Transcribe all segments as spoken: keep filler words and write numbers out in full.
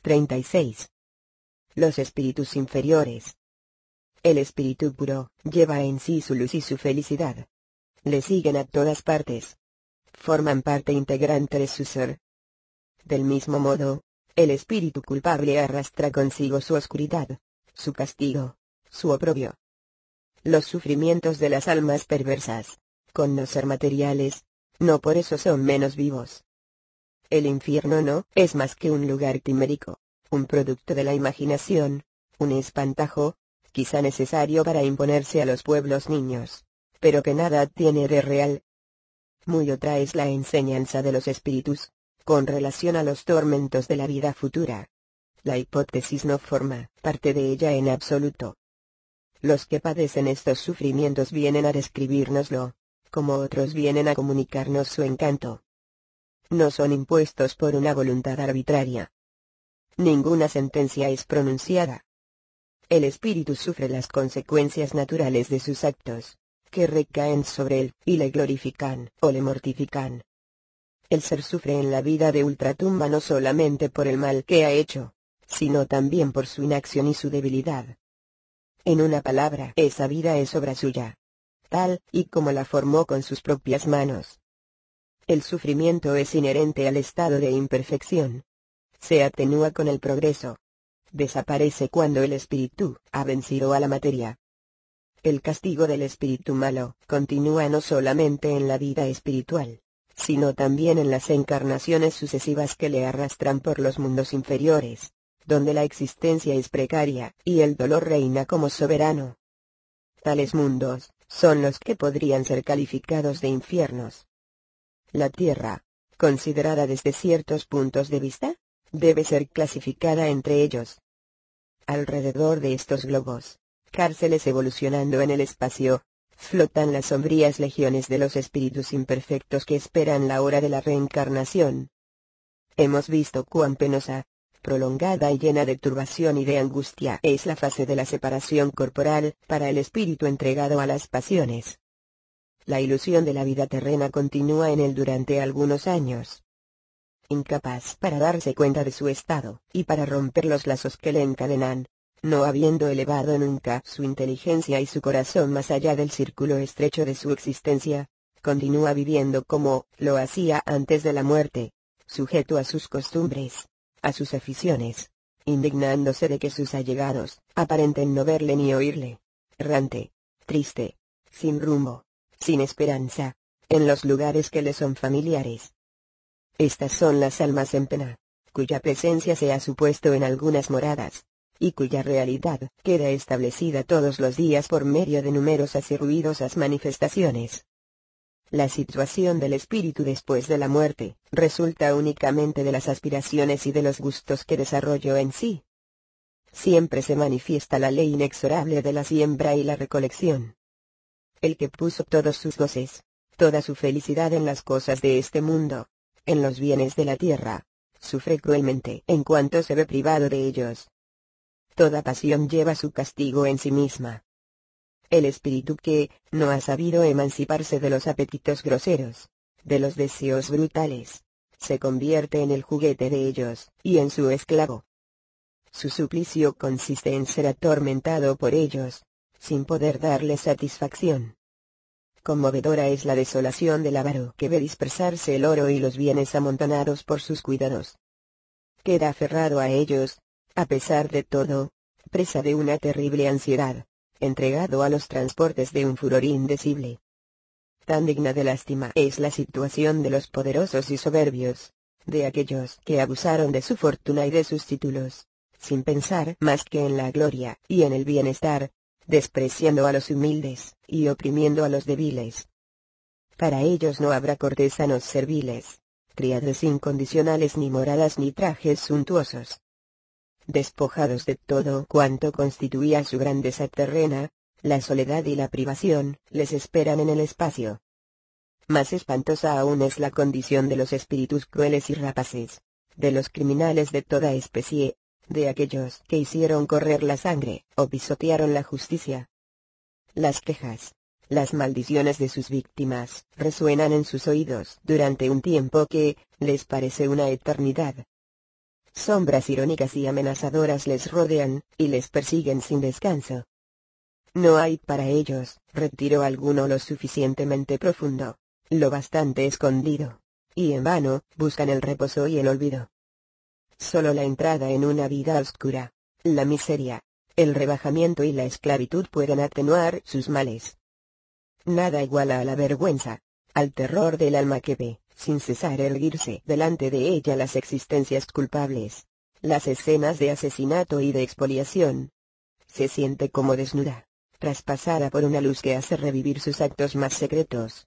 treinta y seis. Los espíritus inferiores. El espíritu puro lleva en sí su luz y su felicidad. Le siguen a todas partes. Forman parte integrante de su ser. Del mismo modo, el espíritu culpable arrastra consigo su oscuridad, su castigo, su oprobio. Los sufrimientos de las almas perversas, con no ser materiales, no por eso son menos vivos. El infierno no es más que un lugar quimérico, un producto de la imaginación, un espantajo, quizá necesario para imponerse a los pueblos niños, pero que nada tiene de real. Muy otra es la enseñanza de los espíritus, con relación a los tormentos de la vida futura. La hipótesis no forma parte de ella en absoluto. Los que padecen estos sufrimientos vienen a describírnoslo, como otros vienen a comunicarnos su encanto. No son impuestos por una voluntad arbitraria. Ninguna sentencia es pronunciada. El espíritu sufre las consecuencias naturales de sus actos, que recaen sobre él, y le glorifican o le mortifican. El ser sufre en la vida de ultratumba no solamente por el mal que ha hecho, sino también por su inacción y su debilidad. En una palabra, esa vida es obra suya, tal y como la formó con sus propias manos. El sufrimiento es inherente al estado de imperfección. Se atenúa con el progreso. Desaparece cuando el espíritu ha vencido a la materia. El castigo del espíritu malo continúa no solamente en la vida espiritual, sino también en las encarnaciones sucesivas que le arrastran por los mundos inferiores, donde la existencia es precaria y el dolor reina como soberano. Tales mundos son los que podrían ser calificados de infiernos. La tierra, considerada desde ciertos puntos de vista, debe ser clasificada entre ellos. Alrededor de estos globos, cárceles evolucionando en el espacio, flotan las sombrías legiones de los espíritus imperfectos que esperan la hora de la reencarnación. Hemos visto cuán penosa, prolongada y llena de turbación y de angustia es la fase de la separación corporal para el espíritu entregado a las pasiones. La ilusión de la vida terrena continúa en él durante algunos años. Incapaz para darse cuenta de su estado, y para romper los lazos que le encadenan, no habiendo elevado nunca su inteligencia y su corazón más allá del círculo estrecho de su existencia, continúa viviendo como lo hacía antes de la muerte, sujeto a sus costumbres, a sus aficiones, indignándose de que sus allegados aparenten no verle ni oírle, errante, triste, sin rumbo, sin esperanza, en los lugares que le son familiares. Estas son las almas en pena, cuya presencia se ha supuesto en algunas moradas, y cuya realidad queda establecida todos los días por medio de numerosas y ruidosas manifestaciones. La situación del espíritu después de la muerte resulta únicamente de las aspiraciones y de los gustos que desarrolló en sí. Siempre se manifiesta la ley inexorable de la siembra y la recolección. El que puso todos sus goces, toda su felicidad en las cosas de este mundo, en los bienes de la tierra, sufre cruelmente en cuanto se ve privado de ellos. Toda pasión lleva su castigo en sí misma. El espíritu que no ha sabido emanciparse de los apetitos groseros, de los deseos brutales, se convierte en el juguete de ellos, y en su esclavo. Su suplicio consiste en ser atormentado por ellos, sin poder darles satisfacción. Conmovedora es la desolación del avaro que ve dispersarse el oro y los bienes amontonados por sus cuidados. Queda aferrado a ellos, a pesar de todo, presa de una terrible ansiedad, entregado a los transportes de un furor indecible. Tan digna de lástima es la situación de los poderosos y soberbios, de aquellos que abusaron de su fortuna y de sus títulos, sin pensar más que en la gloria y en el bienestar, despreciando a los humildes, y oprimiendo a los débiles. Para ellos no habrá cortesanos serviles, criados incondicionales ni moradas ni trajes suntuosos. Despojados de todo cuanto constituía su grandeza terrena, la soledad y la privación les esperan en el espacio. Más espantosa aún es la condición de los espíritus crueles y rapaces, de los criminales de toda especie, de aquellos que hicieron correr la sangre, o pisotearon la justicia. Las quejas, las maldiciones de sus víctimas, resuenan en sus oídos durante un tiempo que les parece una eternidad. Sombras irónicas y amenazadoras les rodean, y les persiguen sin descanso. No hay para ellos retiro alguno lo suficientemente profundo, lo bastante escondido, y en vano buscan el reposo y el olvido. Solo la entrada en una vida oscura, la miseria, el rebajamiento y la esclavitud pueden atenuar sus males. Nada iguala a la vergüenza, al terror del alma que ve, sin cesar erguirse delante de ella las existencias culpables, las escenas de asesinato y de expoliación. Se siente como desnuda, traspasada por una luz que hace revivir sus actos más secretos.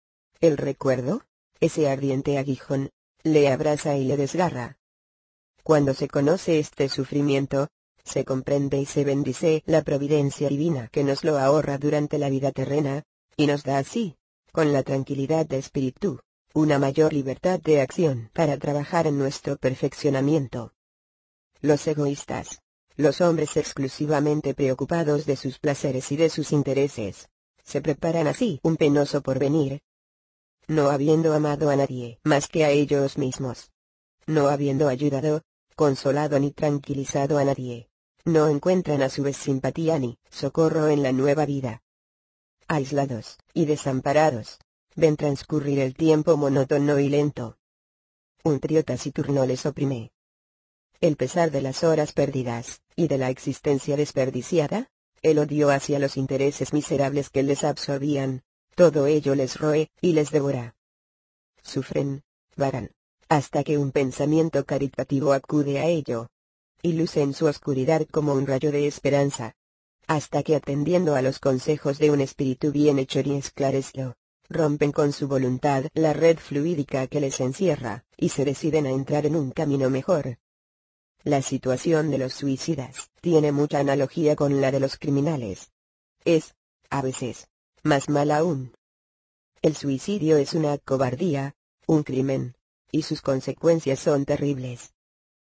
El recuerdo, ese ardiente aguijón, le abraza y le desgarra. Cuando se conoce este sufrimiento, se comprende y se bendice la providencia divina que nos lo ahorra durante la vida terrena, y nos da así, con la tranquilidad de espíritu, una mayor libertad de acción para trabajar en nuestro perfeccionamiento. Los egoístas, los hombres exclusivamente preocupados de sus placeres y de sus intereses, se preparan así un penoso porvenir. No habiendo amado a nadie más que a ellos mismos, no habiendo ayudado, consolado ni tranquilizado a nadie, no encuentran a su vez simpatía ni socorro en la nueva vida. Aislados y desamparados, ven transcurrir el tiempo monótono y lento. Un trío taciturno les oprime. El pesar de las horas perdidas, y de la existencia desperdiciada, el odio hacia los intereses miserables que les absorbían, todo ello les roe y les devora. Sufren, vagan, hasta que un pensamiento caritativo acude a ello, y luce en su oscuridad como un rayo de esperanza, hasta que atendiendo a los consejos de un espíritu bienhechor y esclarecido, rompen con su voluntad la red fluídica que les encierra, y se deciden a entrar en un camino mejor. La situación de los suicidas tiene mucha analogía con la de los criminales. Es, a veces, más mala aún. El suicidio es una cobardía, un crimen, y sus consecuencias son terribles.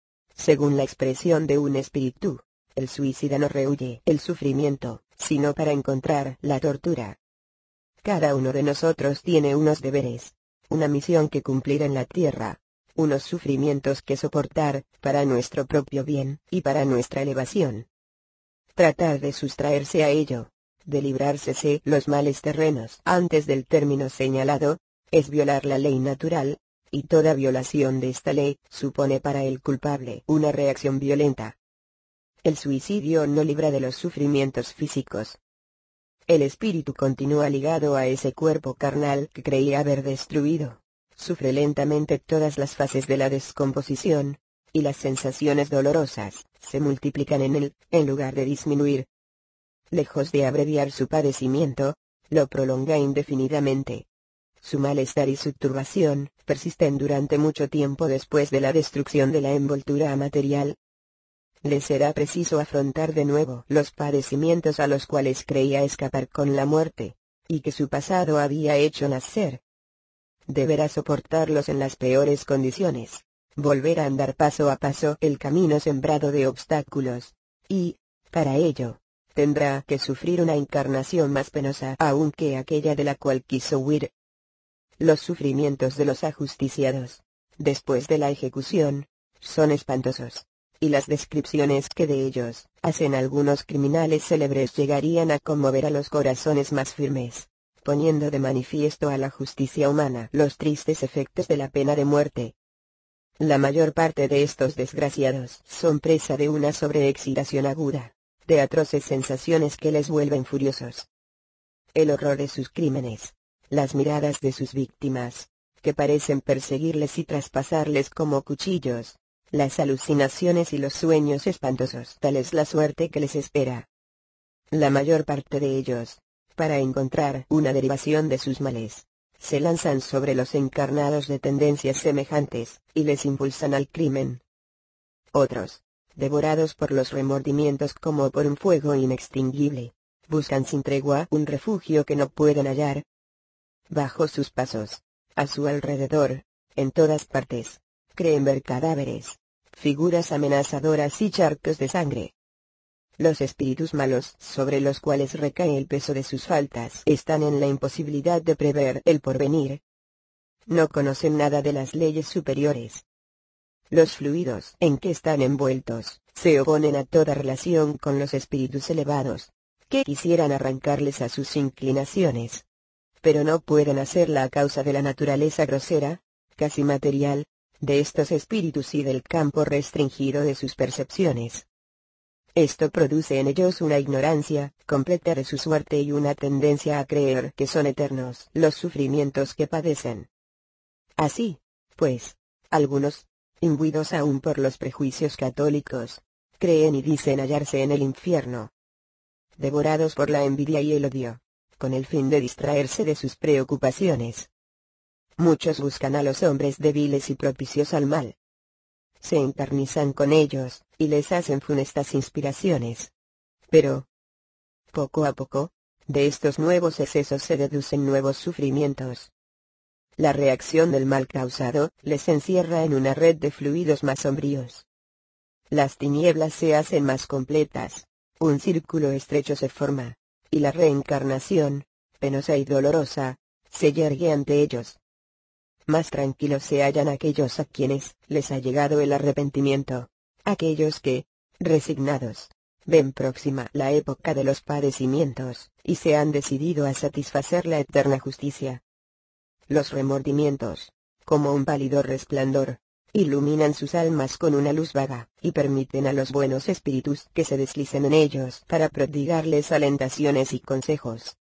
Según la expresión de un espíritu, el suicida no rehúye el sufrimiento, sino para encontrar la tortura. Cada uno de nosotros tiene unos deberes, una misión que cumplir en la tierra, unos sufrimientos que soportar, para nuestro propio bien, y para nuestra elevación. Tratar de sustraerse a ello, de librársese los males terrenos antes del término señalado, es violar la ley natural, y toda violación de esta ley supone para el culpable una reacción violenta. El suicidio no libra de los sufrimientos físicos. El espíritu continúa ligado a ese cuerpo carnal que creía haber destruido. Sufre lentamente todas las fases de la descomposición, y las sensaciones dolorosas se multiplican en él, en lugar de disminuir. Lejos de abreviar su padecimiento, lo prolonga indefinidamente. Su malestar y su turbación persisten durante mucho tiempo después de la destrucción de la envoltura material. Le será preciso afrontar de nuevo los padecimientos a los cuales creía escapar con la muerte, y que su pasado había hecho nacer. Deberá soportarlos en las peores condiciones, volver a andar paso a paso el camino sembrado de obstáculos, y, para ello, tendrá que sufrir una encarnación más penosa aún que aquella de la cual quiso huir. Los sufrimientos de los ajusticiados, después de la ejecución, son espantosos, y las descripciones que de ellos hacen algunos criminales célebres llegarían a conmover a los corazones más firmes, poniendo de manifiesto a la justicia humana los tristes efectos de la pena de muerte. La mayor parte de estos desgraciados son presa de una sobreexcitación aguda, de atroces sensaciones que les vuelven furiosos. El horror de sus crímenes, las miradas de sus víctimas, que parecen perseguirles y traspasarles como cuchillos, las alucinaciones y los sueños espantosos, tal es la suerte que les espera. La mayor parte de ellos, para encontrar una derivación de sus males, se lanzan sobre los encarnados de tendencias semejantes, y les impulsan al crimen. Otros, devorados por los remordimientos como por un fuego inextinguible, buscan sin tregua un refugio que no pueden hallar. Bajo sus pasos, a su alrededor, en todas partes, creen ver cadáveres, figuras amenazadoras y charcos de sangre. Los espíritus malos sobre los cuales recae el peso de sus faltas están en la imposibilidad de prever el porvenir. No conocen nada de las leyes superiores. Los fluidos en que están envueltos se oponen a toda relación con los espíritus elevados, que quisieran arrancarles a sus inclinaciones. Pero no pueden hacerla a causa de la naturaleza grosera, casi material, de estos espíritus y del campo restringido de sus percepciones. Esto produce en ellos una ignorancia completa de su suerte y una tendencia a creer que son eternos los sufrimientos que padecen. Así, pues, algunos, imbuidos aún por los prejuicios católicos, creen y dicen hallarse en el infierno, devorados por la envidia y el odio, con el fin de distraerse de sus preocupaciones. Muchos buscan a los hombres débiles y propicios al mal. Se encarnizan con ellos, y les hacen funestas inspiraciones. Pero, poco a poco, de estos nuevos excesos se deducen nuevos sufrimientos. La reacción del mal causado les encierra en una red de fluidos más sombríos. Las tinieblas se hacen más completas, un círculo estrecho se forma, y la reencarnación, penosa y dolorosa, se yergue ante ellos. Más tranquilos se hallan aquellos a quienes les ha llegado el arrepentimiento, aquellos que, resignados, ven próxima la época de los padecimientos, y se han decidido a satisfacer la eterna justicia. Los remordimientos, como un pálido resplandor, iluminan sus almas con una luz vaga, y permiten a los buenos espíritus que se deslicen en ellos para prodigarles alentaciones y consejos.